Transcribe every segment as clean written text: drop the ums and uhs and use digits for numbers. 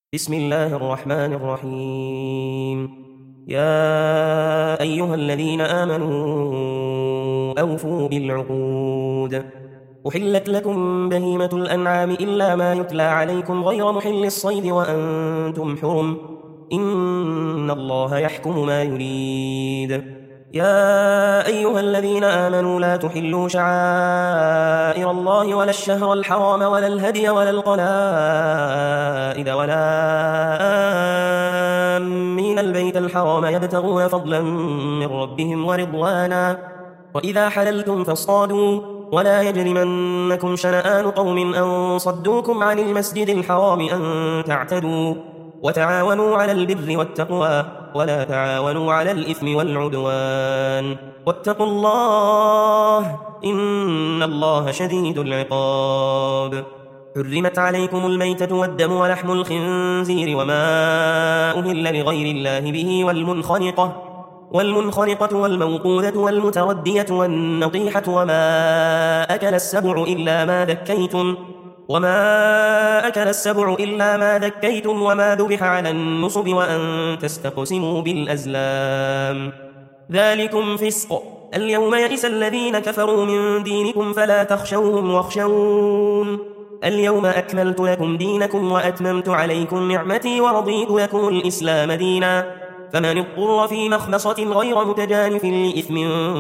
بسم الله الرحمن الرحيم. يا أيها الذين آمنوا أوفوا بالعقود. أحلت لكم بهيمة الأنعام إلا ما يتلى عليكم غير محل الصيد وأنتم حرم. إن الله يحكم ما يريد. يا أيها الذين آمنوا لا تحلوا شعائر الله ولا الشهر الحرام ولا الهدي ولا القلائد ولا آمين البيت الحرام يبتغون فضلا من ربهم ورضوانا. وإذا حللتم فاصطادوا ولا يجرمنكم شنآن قوم أن صدوكم عن المسجد الحرام أن تعتدوا. وتعاونوا على البر والتقوى ولا تعاونوا على الإثم والعدوان. واتقوا الله إن الله شديد العقاب. حرمت عليكم الميتة والدم ولحم الخنزير وما أهل لغير الله به والمنخنقة والموقوذة والمتردية والنطيحة وما أكل السبع إلا ما ذكيتم وما ذبح على النصب وأن تستقسموا بالأزلام. ذلكم فسق. اليوم يئس الذين كفروا من دينكم فلا تخشوهم واخشون. اليوم أكملت لكم دينكم وأتممت عليكم نعمتي ورضيت لكم الإسلام دينا. فمن اضطر في مخمصة غير متجانف لإثم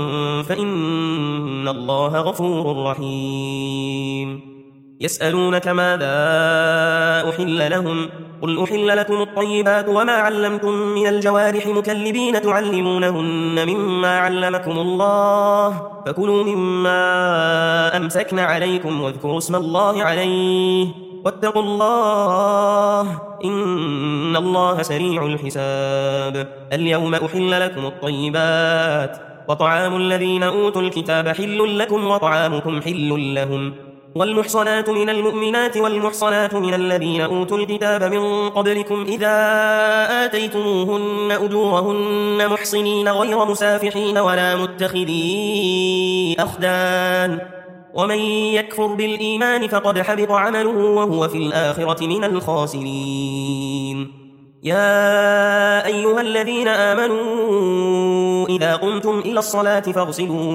فإن الله غفور رحيم. يسألونك ماذا أحل لهم قل أحل لكم الطيبات وما علمتم من الجوارح مكلبين تعلمونهن مما علمكم الله فكلوا مما أمسكن عليكم واذكروا اسم الله عليه واتقوا الله إن الله سريع الحساب. اليوم أحل لكم الطيبات وطعام الذين أوتوا الكتاب حل لكم وطعامكم حل لهم. والمحصنات من المؤمنات والمحصنات من الذين أوتوا الكتاب من قبلكم إذا آتيتموهن أجورهن محصنين غير مسافحين ولا متخذي أخدان. ومن يكفر بالإيمان فقد حبط عمله وهو في الآخرة من الخاسرين. يا أيها الذين آمنوا إذا قمتم إلى الصلاة فاغسلوا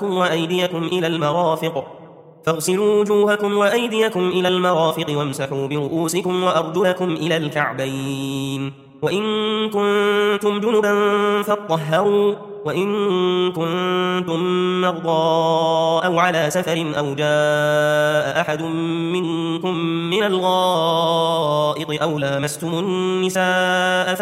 وجوهكم إلى المرافق وامسحوا برؤوسكم وأرجلكم إلى الكعبين. وإن كنتم جنبا فاطهروا وإن كنتم مرضى أو على سفر أو جاء أحد منكم من الغائط أو لامستم النساء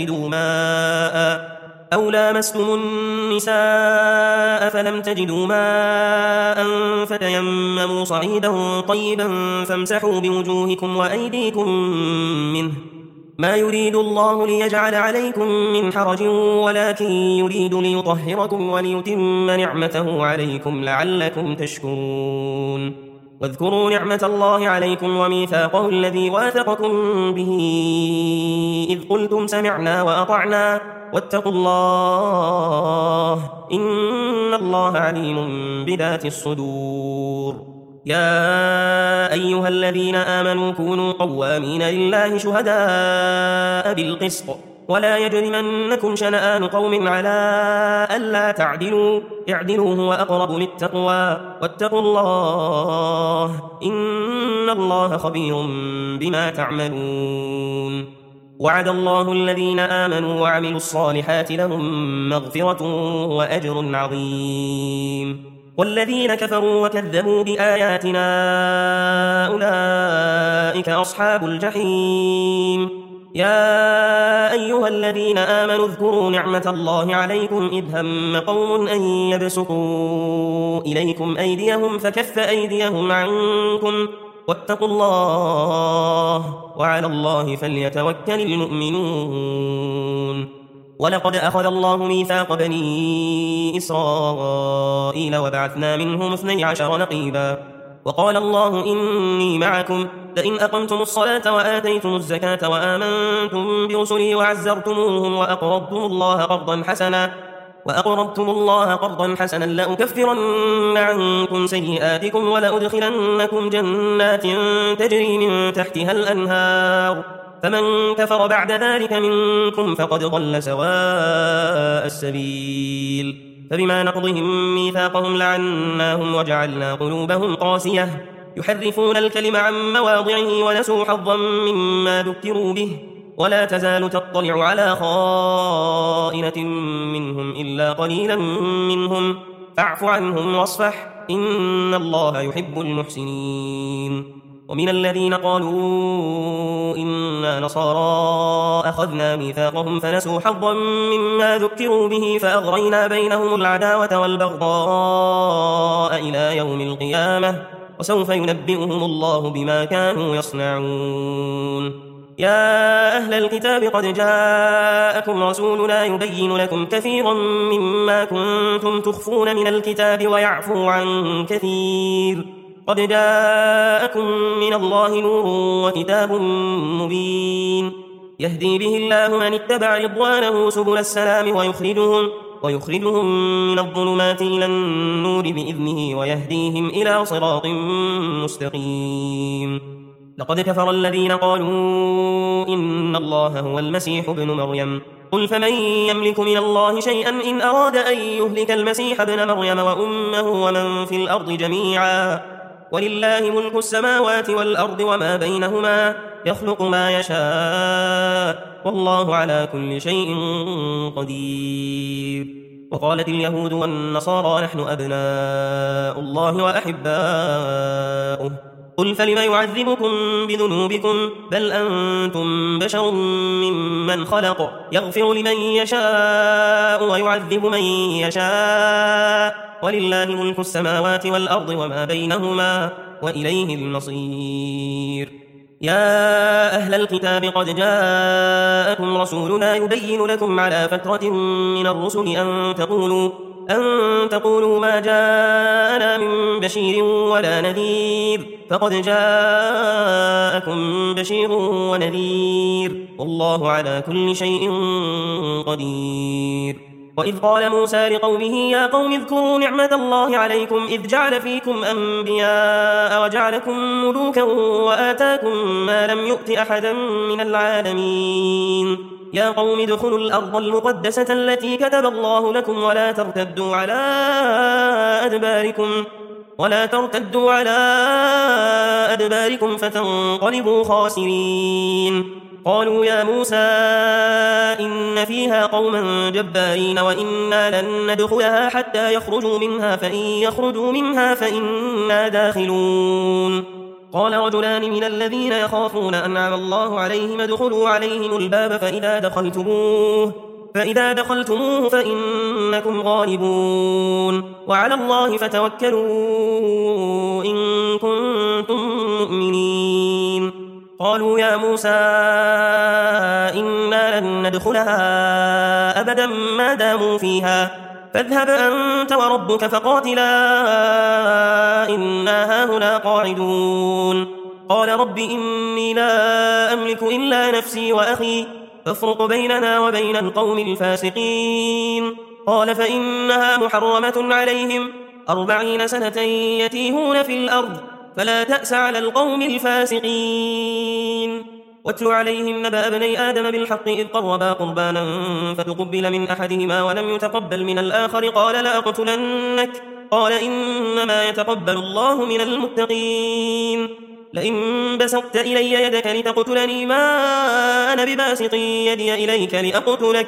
فلم تجدوا ماء فتيمموا صعيدا طيبا فامسحوا بوجوهكم وأيديكم منه. ما يريد الله ليجعل عليكم من حرج ولكن يريد ليطهركم وليتم نعمته عليكم لعلكم تشكرون. واذكروا نعمة الله عليكم وميثاقه الذي واثقكم به إذ قلتم سمعنا وأطعنا واتقوا الله إن الله عليم بذات الصدور. يا أيها الذين آمنوا كونوا قوامين لله شهداء بالقسط ولا يجرمنكم شنآن قوم على ألا اعدلوا هو أقرب للتقوى واتقوا الله إن الله خبير بما تعملون. وعد الله الذين آمنوا وعملوا الصالحات لهم مغفرة وأجر عظيم. والذين كفروا وكذبوا بآياتنا أولئك أصحاب الجحيم. يا أيها الذين آمنوا اذكروا نعمة الله عليكم إذ هم قوم أن يبسطوا إليكم أيديهم فكف أيديهم عنكم واتقوا الله وعلى الله فليتوكل المؤمنون. ولقد أخذ الله ميثاق بني إسرائيل وبعثنا منهم 12 نقيبا وقال الله إني معكم لئن أقمتم الصلاة وآتيتم الزكاة وآمنتم برسلي وعزرتموهم وأقرضتم الله قرضا حسنا لأكفرن عنكم سيئاتكم ولأدخلنكم جنات تجري من تحتها الأنهار فمن كفر بعد ذلك منكم فقد ضل سواء السبيل فبما نقضهم ميثاقهم لعناهم وجعلنا قلوبهم قاسية يحرفون الكلم عن مواضعه ونسوا حظا مما ذكروا به ولا تزال تطلع على خائنة منهم إلا قليلا منهم فاعف عنهم واصفح إن الله يحب المحسنين ومن الذين قالوا إنا نصارى أخذنا ميثاقهم فنسوا حظا مما ذكروا به فأغرينا بينهم العداوة والبغضاء إلى يوم القيامة وسوف ينبئهم الله بما كانوا يصنعون يا أهل الكتاب قد جاءكم رسولنا يبين لكم كثيرا مما كنتم تخفون من الكتاب ويعفو عن كثير قد جاءكم من الله نور وكتاب مبين يهدي به الله من اتبع رضوانه سبل السلام ويخرجهم من الظلمات إلى النور بإذنه ويهديهم إلى صراط مستقيم لقد كفر الذين قالوا إن الله هو المسيح ابن مريم قل فمن يملك من الله شيئا إن أراد أن يهلك المسيح ابن مريم وأمه ومن في الأرض جميعا ولله ملك السماوات والأرض وما بينهما يخلق ما يشاء والله على كل شيء قدير وقالت اليهود والنصارى نحن أبناء الله وأحباؤه قل فلم يعذبكم بذنوبكم بل أنتم بشر ممن خلق يغفر لمن يشاء ويعذب من يشاء ولله ملك السماوات والأرض وما بينهما وإليه المصير يا أهل الكتاب قد جاءكم رسولنا يبين لكم على فترة من الرسل أن تقولوا ما جاءنا من بشير ولا نذير فقد جاءكم بشير ونذير والله على كل شيء قدير وإذ قال موسى لقومه يا قوم اذكروا نعمة الله عليكم إذ جعل فيكم أنبياء وجعلكم ملوكا وآتاكم ما لم يؤت أحدا من العالمين يا قوم ادخلوا الأرض المقدسة التي كتب الله لكم ولا ترتدوا على أدباركم فتنقلبوا خاسرين قالوا يا موسى إن فيها قوما جبارين وإنا لن ندخلها حتى يخرجوا منها فإن يخرجوا منها فإنا داخلون قال رجلان من الذين يخافون أنعم الله عليهم ادخلوا عليهم الباب فإذا دخلتموه فإنكم غالبون وعلى الله فتوكلوا إن كنتم مؤمنين قالوا يا موسى إنا لن ندخلها أبدا ما داموا فيها فاذهب أنت وربك فقاتلا إنا هاهنا قاعدون قال رب إني لا أملك إلا نفسي وأخي فافرق بيننا وبين القوم الفاسقين قال فإنها محرمة عليهم 40 سنة يتيهون في الأرض فلا تأس على القوم الفاسقين واتل عليهم نبأ ابني آدم بالحق إذ قربا قربانا فتقبل من أحدهما ولم يتقبل من الآخر قال لأقتلنك قال إنما يتقبل الله من المتقين لئن بسطت إلي يدك لتقتلني ما أنا بباسط يدي إليك لأقتلك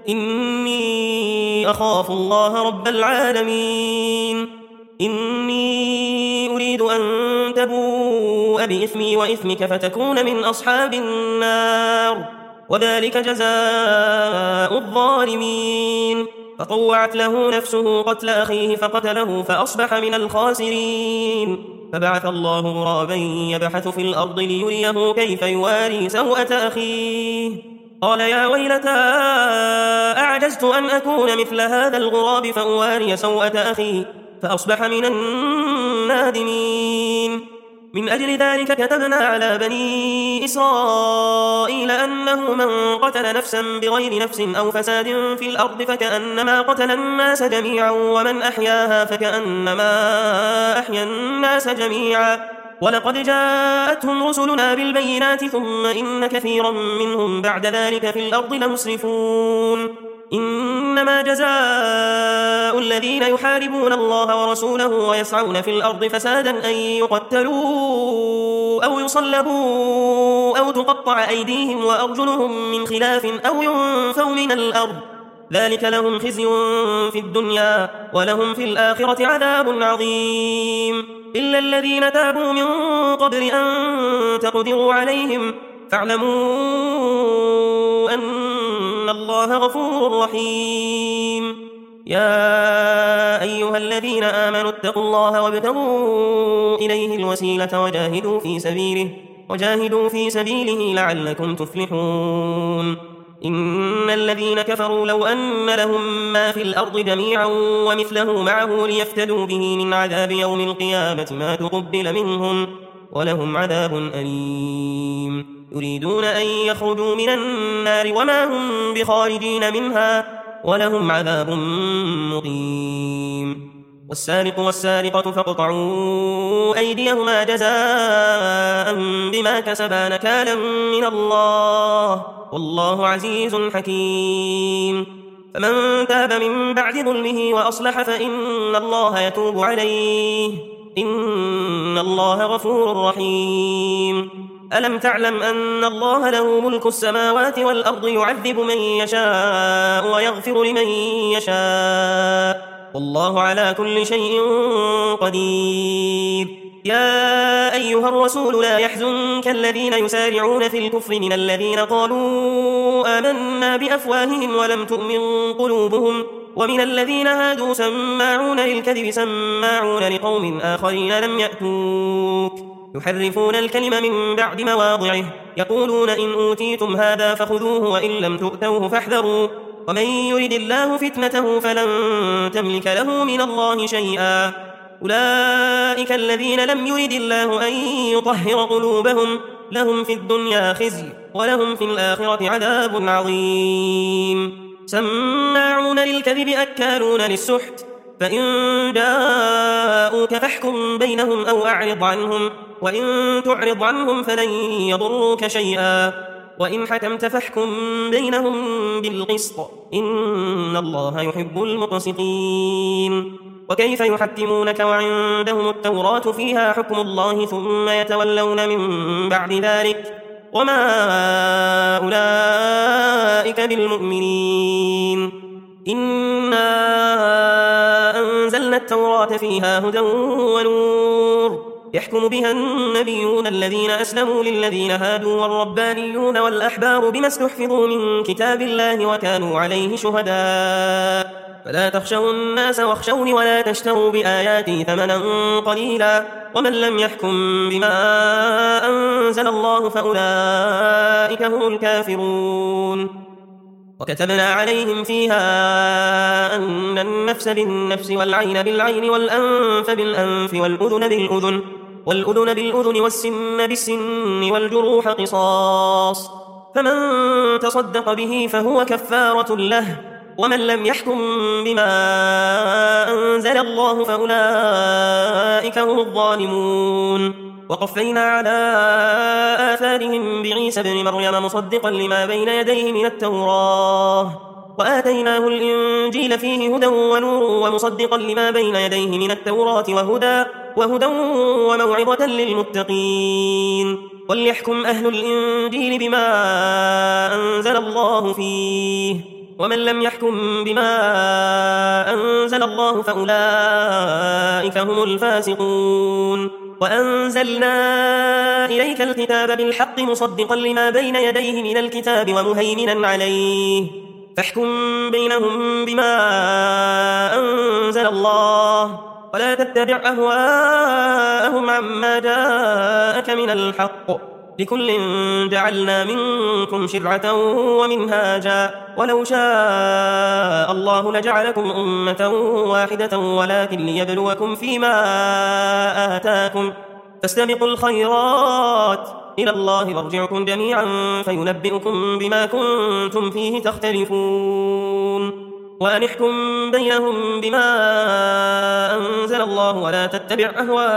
إني أخاف الله رب العالمين إني أريد أن تبوء بإثمي وإثمك فتكون من أصحاب النار وذلك جزاء الظالمين فطوعت له نفسه قتل أخيه فقتله فأصبح من الخاسرين فبعث الله غرابا يبحث في الأرض ليريه كيف يواري سوءة أخيه قال يا ويلتى أعجزت أن أكون مثل هذا الغراب فأواري سوءة أخي فأصبح من النادمين من أجل ذلك كتبنا على بني إسرائيل أنه من قتل نفسا بغير نفس أو فساد في الأرض فكأنما قتل الناس جميعا ومن أحياها فكأنما أحيا الناس جميعا ولقد جاءتهم رسلنا بالبينات ثم إن كثيرا منهم بعد ذلك في الأرض لمسرفون إنما جزاء الذين يحاربون الله ورسوله ويسعون في الأرض فسادا أن يقتلوا أو يصلبوا أو تقطع أيديهم وأرجلهم من خلاف أو ينفوا من الأرض ذلك لهم خزي في الدنيا ولهم في الآخرة عذاب عظيم إلا الذين تابوا من قبل أن تقدروا عليهم فاعلموا أن الله غفور رحيم يا أيها الذين آمنوا اتقوا الله وابتغوا إليه الوسيلة وجاهدوا في سبيله لعلكم تفلحون إن الذين كفروا لو أن لهم ما في الأرض جميعا ومثله معه ليفتدوا به من عذاب يوم القيامة ما تقبل منهم ولهم عذاب أليم يريدون أن يخرجوا من النار وما هم بخارجين منها ولهم عذاب مقيم والسارق والسارقة فاقطعوا أيديهما جزاء بما كسبا نكالا من الله والله عزيز حكيم فمن تاب من بعد ظلمه وأصلح فإن الله يتوب عليه إن الله غفور رحيم ألم تعلم أن الله له ملك السماوات والأرض يعذب من يشاء ويغفر لمن يشاء والله على كل شيء قدير يا أيها الرسول لا يحزنك الذين يسارعون في الكفر من الذين قالوا آمنا بأفواههم ولم تؤمن قلوبهم ومن الذين هادوا سماعون للكذب سماعون لقوم آخرين لم يأتوك يحرفون الكلم من بعد مواضعه يقولون إن أوتيتم هذا فخذوه وإن لم تؤتوه فاحذروا ومن يرد الله فتنته فلن تملك له من الله شيئا أولئك الذين لم يرد الله أن يطهر قلوبهم لهم في الدنيا خزي ولهم في الآخرة عذاب عظيم سماعون للكذب أكالون للسحت فإن جاءوك فاحكم بينهم أو أعرض عنهم وإن تعرض عنهم فلن يضروك شيئا وإن حكمت فاحكم بينهم بالقسط إن الله يحب المقسطين وكيف يحكمونك وعندهم التوراة فيها حكم الله ثم يتولون من بعد ذلك وما أولئك بالمؤمنين إنا أنزلنا التوراة فيها هدى ونور يحكم بها النبيون الذين أسلموا للذين هادوا والربانيون والأحبار بما استحفظوا من كتاب الله وكانوا عليه شهداء فلا تخشوا الناس واخشوني ولا تشتروا بآياتي ثمنا قليلا ومن لم يحكم بما أنزل الله فأولئك هم الكافرون وكتبنا عليهم فيها أن النفس بالنفس والعين بالعين والأنف بالأنف والأذن بالأذن والسن بالسن والجروح قصاص فمن تصدق به فهو كفارة له ومن لم يحكم بما أنزل الله فأولئك هم الظالمون وقفينا على آثارهم بعيسى ابن مريم مصدقا لما بين يديه من التوراة وآتيناه الإنجيل فيه هدى ونور ومصدقا لما بين يديه من التوراة وهدى وموعظة للمتقين وليحكم أهل الإنجيل بما أنزل الله فيه ومن لم يحكم بما أنزل الله فأولئك هم الفاسقون وأنزلنا إليك الكتاب بالحق مصدقا لما بين يديه من الكتاب ومهيمنا عليه فاحكم بينهم بما أنزل الله ولا تتبع أهواءهم عما جاءك من الحق لكل جعلنا منكم شرعة ومنهاجا ولو شاء الله لجعلكم أمة واحدة ولكن ليبلوكم فيما آتاكم فاستبقوا الخيرات إلى الله مرجعكم جميعا فينبئكم بما كنتم فيه تختلفون وأن احكم بينهم بما أنزل الله ولا تتبع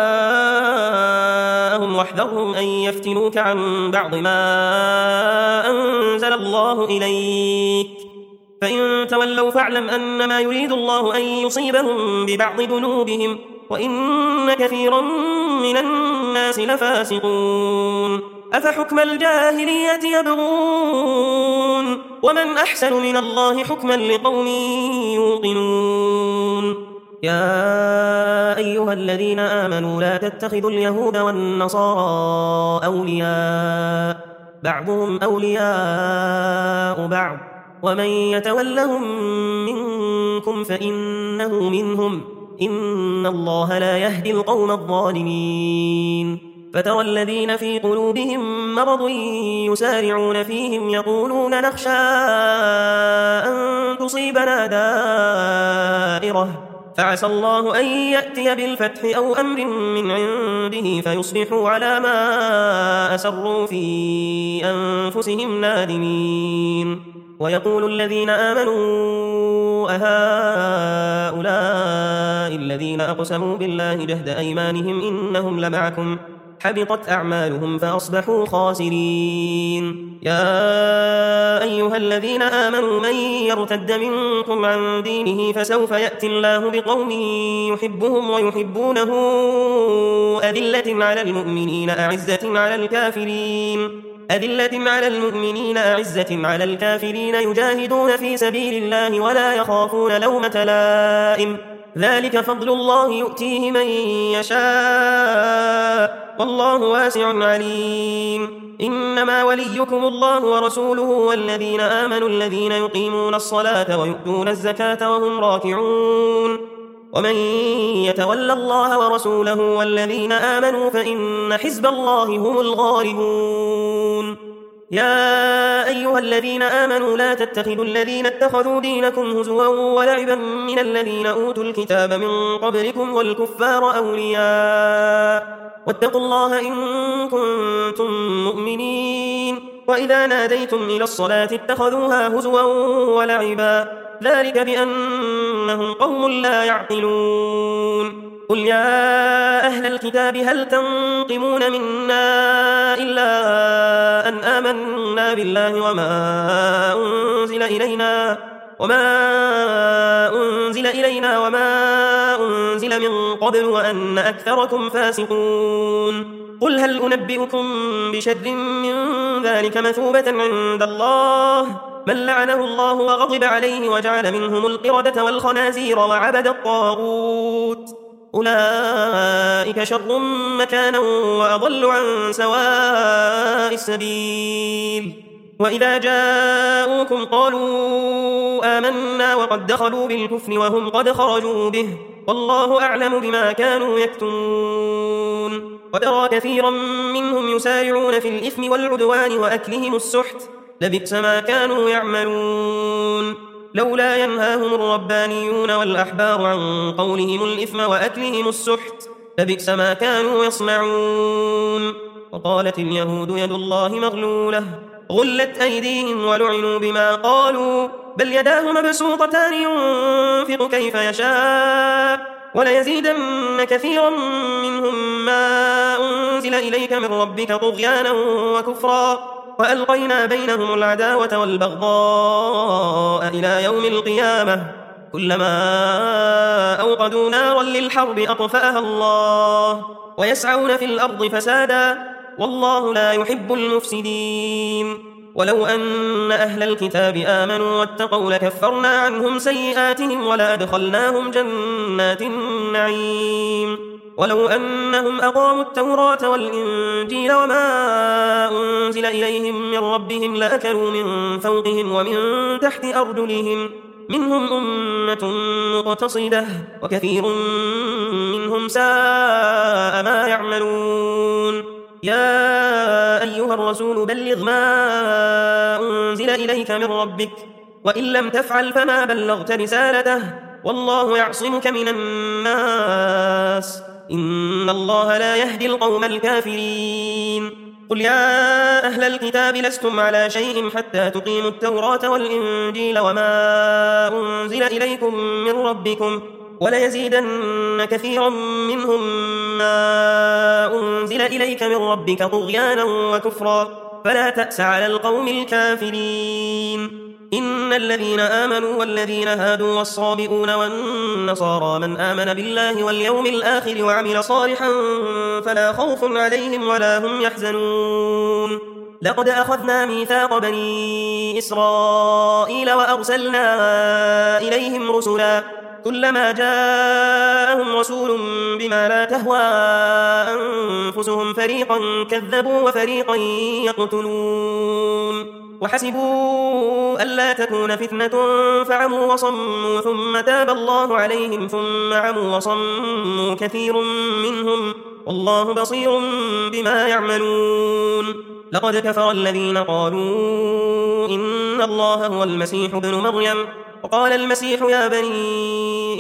أهواءهم واحذرهم أن يفتنوك عن بعض ما أنزل الله إليك فإن تولوا فاعلم أنما يريد الله أن يصيبهم ببعض ذنوبهم وإن كثيرا من الناس لفاسقون أفحكم الجاهلية يبغون ومن أحسن من الله حكما لقوم يوقنون يا أيها الذين آمنوا لا تتخذوا اليهود والنصارى أولياء بعضهم أولياء بعض ومن يتولهم منكم فإنه منهم إن الله لا يهدي القوم الظالمين فترى الذين في قلوبهم مرض يسارعون فيهم يقولون نخشى أن تصيبنا دائرة فعسى الله أن يأتي بالفتح أو أمر من عنده فيصبحوا على ما أسروا في أنفسهم نادمين ويقول الذين آمنوا أهؤلاء الذين أقسموا بالله جهد أيمانهم إنهم لمعكم حبطت أعمالهم فأصبحوا خاسرين يا أيها الذين آمنوا من يرتد منكم عن دينه فسوف يأتي الله بقوم يحبهم ويحبونه أذلة على المؤمنين أعزة على الكافرين يجاهدون في سبيل الله ولا يخافون لومة لائم ذلك فضل الله يؤتيه من يشاء والله واسع عليم إنما وليكم الله ورسوله والذين آمنوا الذين يقيمون الصلاة ويؤتون الزكاة وهم راكعون ومن يتول الله ورسوله والذين آمنوا فإن حزب الله هم الغالبون يا أيها الذين آمنوا لا تتخذوا الذين اتخذوا دينكم هزوا ولعبا من الذين أوتوا الكتاب من قبلكم والكفار أولياء واتقوا الله إن كنتم مؤمنين وإذا ناديتم إلى الصلاة اتخذوها هزوا ولعبا ذلك بأنهم قوم لا يعقلون قل يا أهل الكتاب هل تنقمون منا إلا أن آمنا بالله وما أنزل إلينا وما أنزل من قبل وأن أكثركم فاسقون قل هل أنبئكم بشر من ذلك مثوبة عند الله من لعنه الله وغضب عليه وجعل منهم القردة والخنازير وعبد الطاغوت أولئك شر مكانا وأضل عن سواء السبيل وإذا جاءوكم قالوا آمنا وقد دخلوا بالكفر وهم قد خرجوا به والله أعلم بما كانوا يكتمون وترى كثيرا منهم يسارعون في الإثم والعدوان وأكلهم السحت لبئس ما كانوا يعملون لولا ينهاهم الربانيون والأحبار عن قولهم الإثم وأكلهم السحت لبئس ما كانوا يصنعون وقالت اليهود يد الله مغلولة غلت أيديهم ولعنوا بما قالوا بل يداه مبسوطتان ينفق كيف يشاء وليزيدن كثيرا منهم ما أنزل إليك من ربك طغيانا وكفرا وألقينا بينهم العداوة والبغضاء إلى يوم القيامة كلما أوقدوا نارا للحرب أطفأها الله ويسعون في الأرض فسادا والله لا يحب المفسدين ولو أن أهل الكتاب آمنوا واتقوا لكفرنا عنهم سيئاتهم ولأدخلناهم جنات النعيم ولو أنهم أقاموا التوراة والإنجيل وما أنزل إليهم من ربهم لأكلوا من فوقهم ومن تحت أرجلهم منهم أمة مقتصدة وكثير منهم ساء ما يعملون يا أيها الرسول بلغ ما أنزل إليك من ربك وإن لم تفعل فما بلغت رسالته والله يعصمك من الناس إن الله لا يهدي القوم الكافرين قل يا أهل الكتاب لستم على شيء حتى تقيموا التوراة والإنجيل وما أنزل إليكم من ربكم وليزيدن كثيرا منهم ما أنزل إليك من ربك طغيانا وكفرا فلا تأس على القوم الكافرين. إن الذين آمنوا والذين هادوا والصابئون والنصارى من آمن بالله واليوم الآخر وعمل صالحا فلا خوف عليهم ولا هم يحزنون. لقد أخذنا ميثاق بني إسرائيل وأرسلنا إليهم رسلا كلما جاءهم رسول بما لا تهوى أنفسهم فريقا كذبوا وفريقا يقتلون وحسبوا ألا تكون فتنة فعموا وصموا ثم تاب الله عليهم ثم عموا وصموا كثير منهم والله بصير بما يعملون. لقد كفر الذين قالوا إن الله هو المسيح ابن مريم وقال المسيح يا بني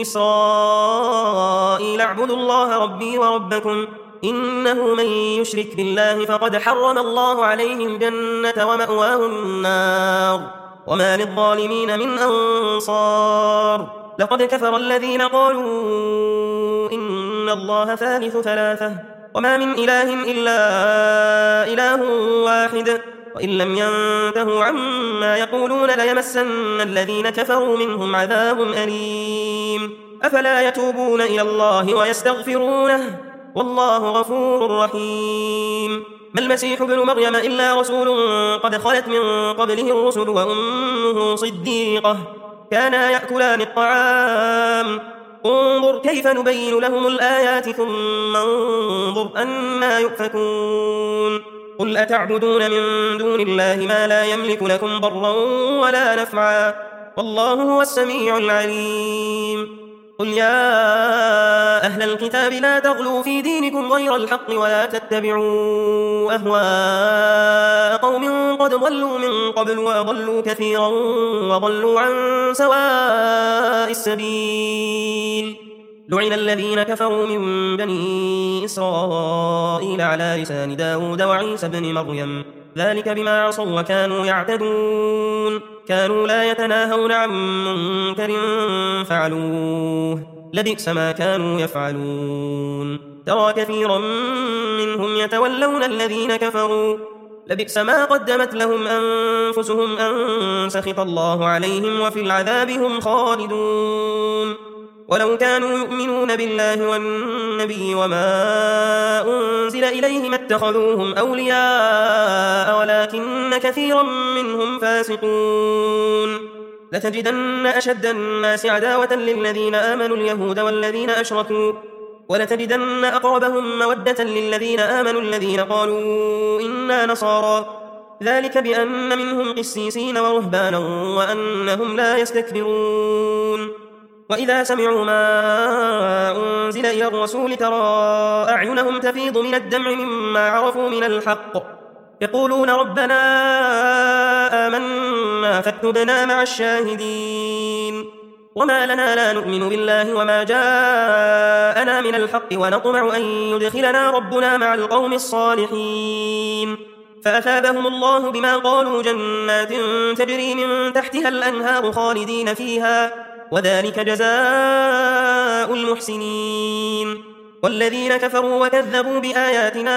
إسرائيل اعبدوا الله ربي وربكم إنه من يشرك بالله فقد حرم الله عليه الجنة ومأواه النار وما للظالمين من أنصار. لقد كفر الذين قالوا إن الله ثالث ثلاثة وما من إله إلا إله واحد وإن لم ينتهوا عما يقولون ليمسن الذين كفروا منهم عذاب أليم. أفلا يتوبون إلى الله ويستغفرونه والله غفور رحيم. ما المسيح ابن مريم إلا رسول قد خلت من قبله الرسل وأمه صديقة كانا يأكلان الطعام انظر كيف نبين لهم الآيات ثم انظر أنا يؤفكون. قل أتعبدون من دون الله ما لا يملك لكم ضرا ولا نفعا والله هو السميع العليم. قل يا أهل الكتاب لا تغلوا في دينكم غير الحق ولا تتبعوا أهواء قوم قد ضلوا من قبل وأضلوا كثيرا وضلوا عن سواء السبيل. لعن الذين كفروا من بني إسرائيل على لسان داود وعيسى بن مريم ذلك بما عصوا وكانوا يعتدون كانوا لا يتناهون عن منكر فعلوه لبئس ما كانوا يفعلون. ترى كثيرا منهم يتولون الذين كفروا لبئس ما قدمت لهم أنفسهم أن سخط الله عليهم وفي العذاب هم خالدون. ولو كانوا يؤمنون بالله والنبي وما أنزل إليه ما اتخذوهم أولياء ولكن كثيرا منهم فاسقون. لتجدن أشد الناس عداوة للذين آمنوا اليهود والذين أشركوا ولتجدن أقربهم مودة للذين آمنوا الذين قالوا إنا نصارى ذلك بأن منهم قسيسين ورهبانا وأنهم لا يستكبرون. وإذا سمعوا ما أنزل إلى الرسول ترى أعينهم تفيض من الدمع مما عرفوا من الحق يقولون ربنا آمنا فاكتبنا مع الشاهدين. وما لنا لا نؤمن بالله وما جاءنا من الحق ونطمع أن يدخلنا ربنا مع القوم الصالحين. فأثابهم الله بما قالوا جنات تجري من تحتها الأنهار خالدين فيها وذلك جزاء المحسنين. والذين كفروا وكذبوا بآياتنا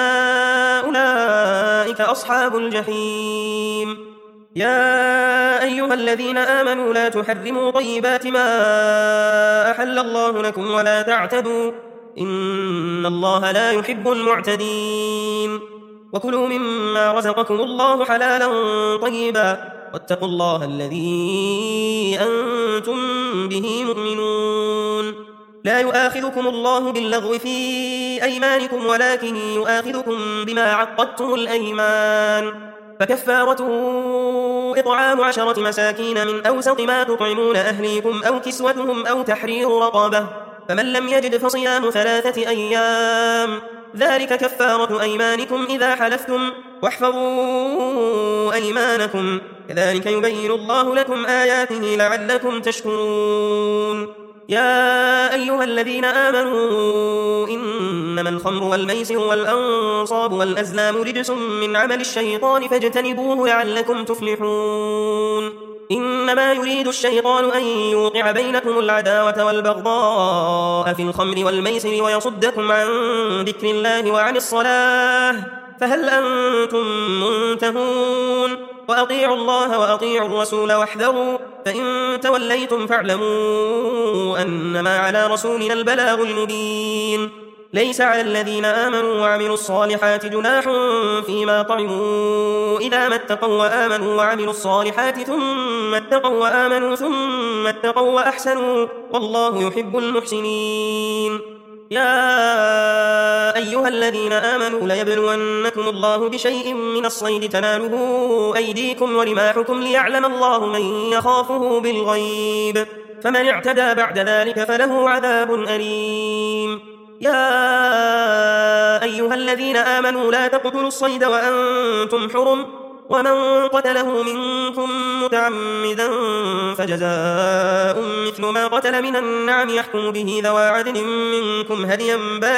أولئك أصحاب الجحيم. يا أيها الذين آمنوا لا تحرموا طيبات ما أحل الله لكم ولا تعتدوا إن الله لا يحب المعتدين. وكلوا مما رزقكم الله حلالا طيبا واتقوا الله الذي أنتم به مؤمنون. لا يؤاخذكم الله باللغو في أيمانكم ولكن يؤاخذكم بما عقدتم الأيمان فكفارته إطعام 10 مساكين من أوسط ما تطعمون أهليكم أو كسوتهم أو تحرير رقبة فمن لم يجد فصيام 3 أيام ذلك كفارة أيمانكم إذا حلفتم واحفظوا أيمانكم كذلك يبين الله لكم آياته لعلكم تشكرون. يا أيها الذين آمنوا إنما الخمر والميسر والأنصاب والأزلام رجس من عمل الشيطان فاجتنبوه لعلكم تفلحون إنما يريد الشيطان أن يوقع بينكم العداوة والبغضاء في الخمر والميسر ويصدكم عن ذكر الله وعن الصلاة فهل أنتم منتهون وأطيعوا الله وأطيعوا الرسول واحذروا فإن توليتم فاعلموا أنما على رسولنا البلاغ المبين ليس على الذين آمنوا وعملوا الصالحات جناح فيما طعموا إذا ما اتقوا وآمنوا وعملوا الصالحات ثم اتقوا وآمنوا ثم اتقوا وأحسنوا والله يحب المحسنين يا أيها الذين آمنوا ليبلونكم الله بشيء من الصيد تناله أيديكم ورماحكم ليعلم الله من يخافه بالغيب فمن اعتدى بعد ذلك فله عذاب أليم يا أيها الذين آمنوا لا تقتلوا الصيد وأنتم حرم ومن قتله منكم متعمدا فجزاء مثل ما قتل من النعم يحكم به ذوى عدل منكم هديا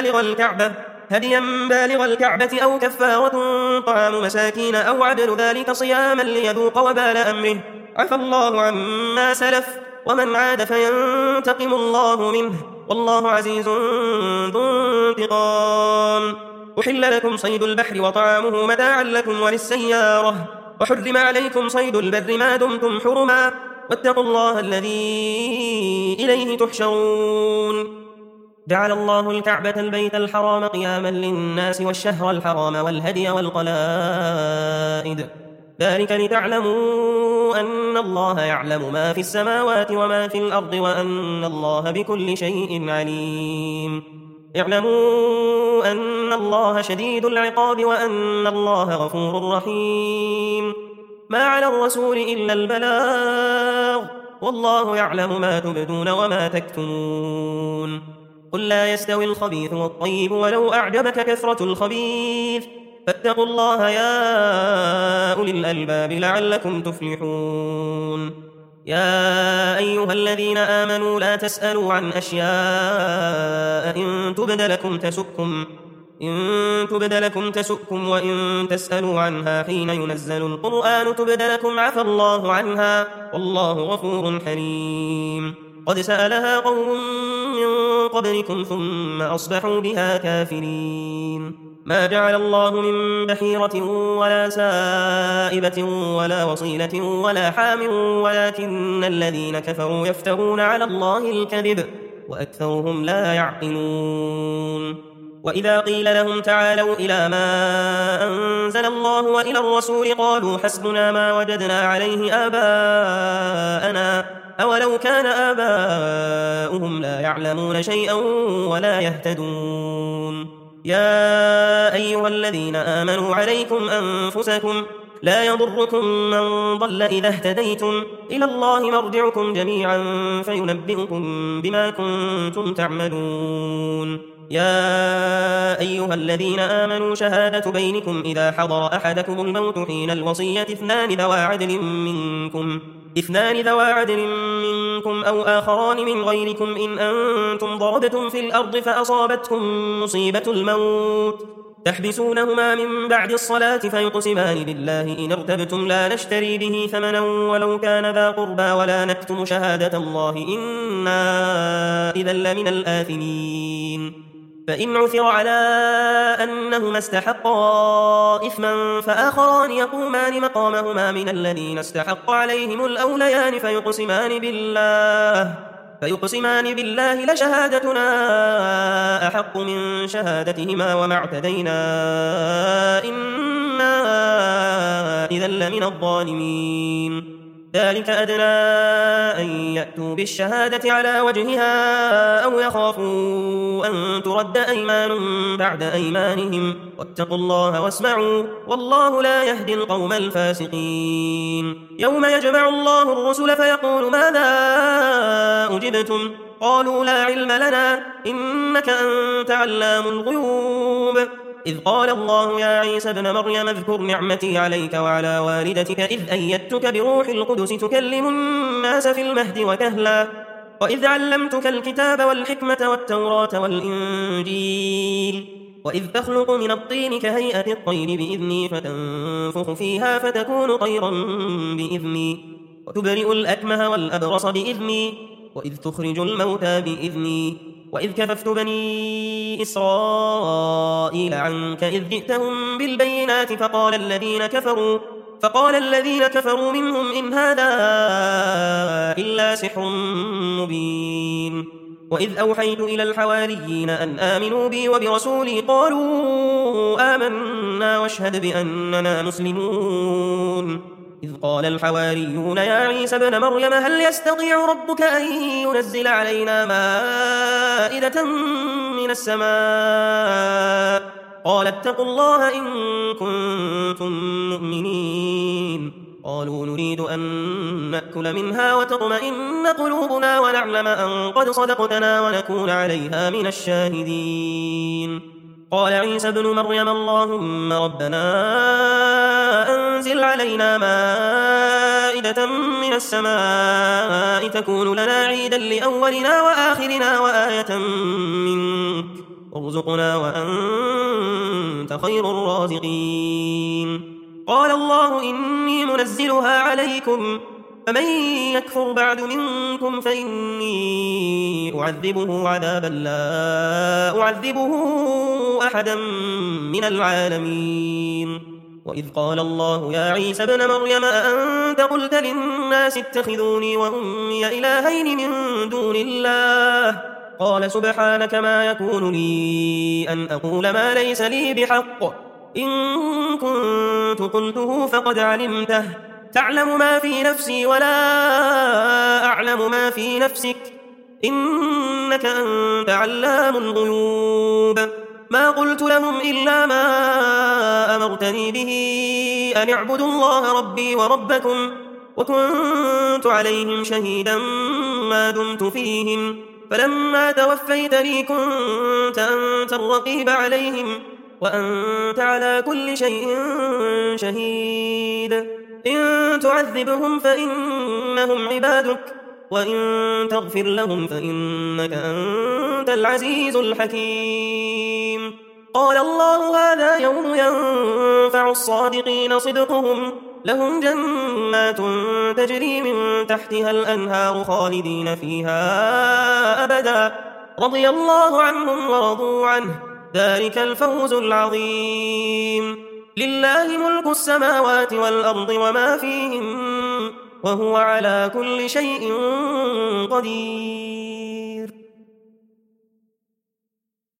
بالغ الكعبة أو كفارة طعام مساكين أو عدل ذلك صياما ليذوق وبال أمره عفى الله عما سلف ومن عاد فينتقم الله منه والله عزيز ذو انتقام أحل لكم صيد البحر وطعامه متاعا لكم وللسيارة وحرم عليكم صيد البر ما دمتم حرما واتقوا الله الذي إليه تحشرون جعل الله الكعبة البيت الحرام قياما للناس والشهر الحرام والهدي والقلائد ذلك لتعلموا أن الله يعلم ما في السماوات وما في الأرض وأن الله بكل شيء عليم اعلموا أن الله شديد العقاب وأن الله غفور رحيم ما على الرسول إلا البلاغ والله يعلم ما تبدون وما تكتمون قل لا يستوي الخبيث والطيب ولو أعجبك كثرة الخبيث فاتقوا الله يا أولي الألباب لعلكم تفلحون يا أيها الذين آمنوا لا تسألوا عن أشياء إن تبد لكم تسؤكم وإن تسألوا عنها حين ينزل القرآن تبد لكم عفى الله عنها والله غفور حليم قد سألها قوم من قبلكم ثم أصبحوا بها كافرين ما جعل الله من بحيرة ولا سائبة ولا وصيلة ولا حام ولكن الذين كفروا يفترون على الله الكذب وأكثرهم لا يعقلون وإذا قيل لهم تعالوا إلى ما أنزل الله وإلى الرسول قالوا حسبنا ما وجدنا عليه آباءنا أولو كان آباؤهم لا يعلمون شيئا ولا يهتدون يا أيها الذين آمنوا عليكم أنفسكم لا يضركم من ضل إذا اهتديتم إلى الله مرجعكم جميعا فينبئكم بما كنتم تعملون يا أيها الذين آمنوا شهادة بينكم إذا حضر أحدكم الموت حين الوصية اثنان ذوى عدل منكم أو آخران من غيركم إن أنتم ضربتم في الأرض فأصابتكم مصيبة الموت تحبسونهما من بعد الصلاة فيقسمان بالله إن ارتبتم لا نشتري به ثمنا ولو كان ذا قربى ولا نكتم شهادة الله إنا إذا لمن الآثمين فإن عثر على أنهما استحقا إثما فآخران يقومان مقامهما من الذين استحق عليهم الأوليان فيقسمان بالله لشهادتنا أحق من شهادتهما وما اعتدينا إنا إذا لمن الظالمين ذلك أدنى أن يأتوا بالشهادة على وجهها أو يخافوا أن ترد أيمان بعد أيمانهم واتقوا الله واسمعوا والله لا يهدي القوم الفاسقين يوم يجمع الله الرسل فيقول ماذا أجبتم قالوا لا علم لنا إنك أنت علام الغيوب إذ قال الله يا عيسى ابن مريم اذكر نعمتي عليك وعلى والدتك إذ أيدتك بروح القدس تكلم الناس في المهد وكهلا وإذ علمتك الكتاب والحكمة والتوراة والإنجيل وإذ تخلق من الطين كهيئة الطير بإذني فتنفخ فيها فتكون طيرا بإذني وتبرئ الأكمه والأبرص بإذني وإذ تخرج الموتى بإذني وإذ كففت بني إسرائيل عنك إذ جئتهم بالبينات فقال الذين كفروا منهم إن هذا إلا سحر مبين وإذ أوحيت إلى الحواريين أن آمنوا بي وبرسولي قالوا آمنا واشهد بأننا مسلمون إذ قال الحواريون يا عيسى ابن مريم هل يستطيع ربك أن ينزل علينا مائدة من السماء قال اتقوا الله إن كنتم مؤمنين قالوا نريد أن نأكل منها وتطمئن قلوبنا ونعلم أن قد صدقتنا ونكون عليها من الشاهدين قال عيسى ابن مريم اللهم ربنا أنزل علينا مائدة من السماء تكون لنا عيدا لأولنا وآخرنا وآية منك وارزقنا وأنت خير الرازقين قال الله إني منزلها عليكم فمن يكفر بعد منكم فإني أعذبه عذابا لا أعذبه أحدا من العالمين وإذ قال الله يا عيسى ابن مريم أأنت قلت للناس اتخذوني وأمي إلهين من دون الله قال سبحانك ما يكون لي أن أقول ما ليس لي بحق إن كنت قلته فقد علمته تعلم ما في نفسي ولا أعلم ما في نفسك إنك أنت علام الغيوب ما قلت لهم إلا ما أمرتني به أن اعبدوا الله ربي وربكم وكنت عليهم شهيدا ما دمت فيهم فلما توفيتني كنت أنت الرقيب عليهم وأنت على كل شيء شهيد إن تعذبهم فإنهم عبادك وإن تغفر لهم فإنك أنت العزيز الحكيم قال الله هذا يوم ينفع الصادقين صدقهم لهم جنات تجري من تحتها الأنهار خالدين فيها أبدا رضي الله عنهم ورضوا عنه ذلك الفوز العظيم لله ملك السماوات والأرض وما فيهم وهو على كل شيء قدير